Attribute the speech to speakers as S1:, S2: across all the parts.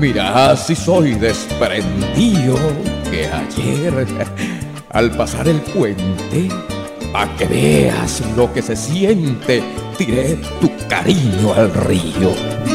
S1: Mira si soy desprendido, que ayer al pasar el puente, pa' que veas lo que se siente, tiré tu cariño al río.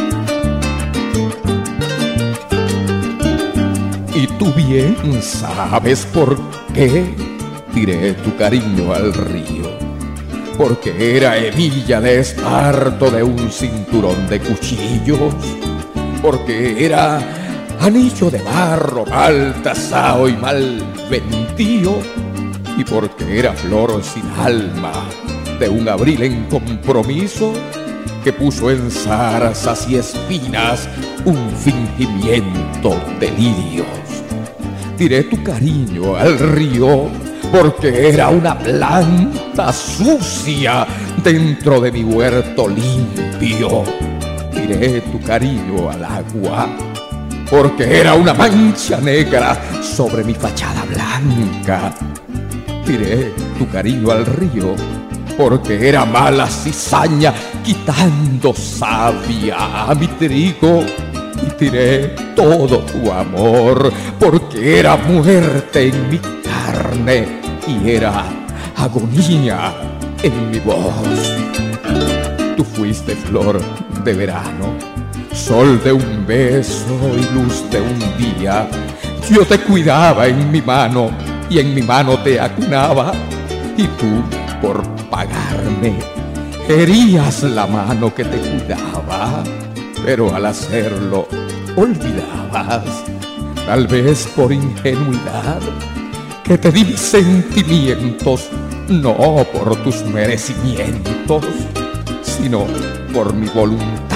S1: Y tú bien sabes por qué tiré tu cariño al río. Porque era hebilla de esparto de un cinturón de cuchillos. Porque era anillo de barro mal tasao y mal vendido. Y porque era flor sin alma de un abril en compromiso que puso en zarzas y espinas un fingimiento de lirios. Tiré tu cariño al río porque era una planta sucia dentro de mi huerto limpio. Tiré tu cariño al agua porque era una mancha negra sobre mi fachada blanca. Tiré tu cariño al río porque era mala cizaña quitando savia a mi trigo. Y tiré todo tu amor porque era muerte en mi carne y era agonía en mi voz. Tú fuiste flor de verano, sol de un beso y luz de un día. Yo te cuidaba en mi mano y en mi mano te acunaba. Y tú, por pagarme, herías la mano que te cuidaba. Pero al hacerlo, olvidabas, tal vez por ingenuidad, que te di mis sentimientos, no por tus merecimientos, sino por mi voluntad.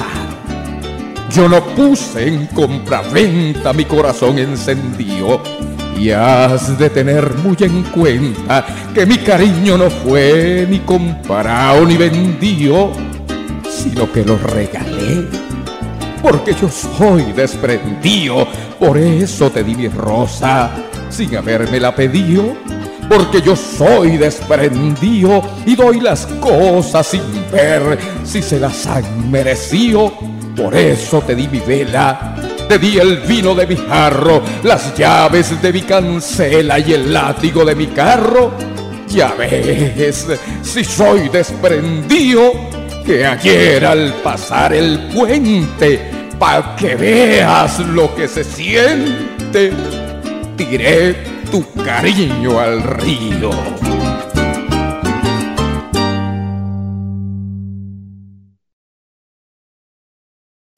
S1: Yo no puse en compraventa mi corazón encendido, y has de tener muy en cuenta que mi cariño no fue ni comprado ni vendido, sino que lo regalé. Porque yo soy desprendido, por eso te di mi rosa sin habérmela pedido. Porque yo soy desprendido y doy las cosas sin ver si se las han merecido. Por eso te di mi vela, te di el vino de mi jarro, las llaves de mi cancela y el látigo de mi carro. Ya ves, si soy desprendido, que ayer al pasar el puente, pa' que veas lo que se siente, tiré tu cariño al río.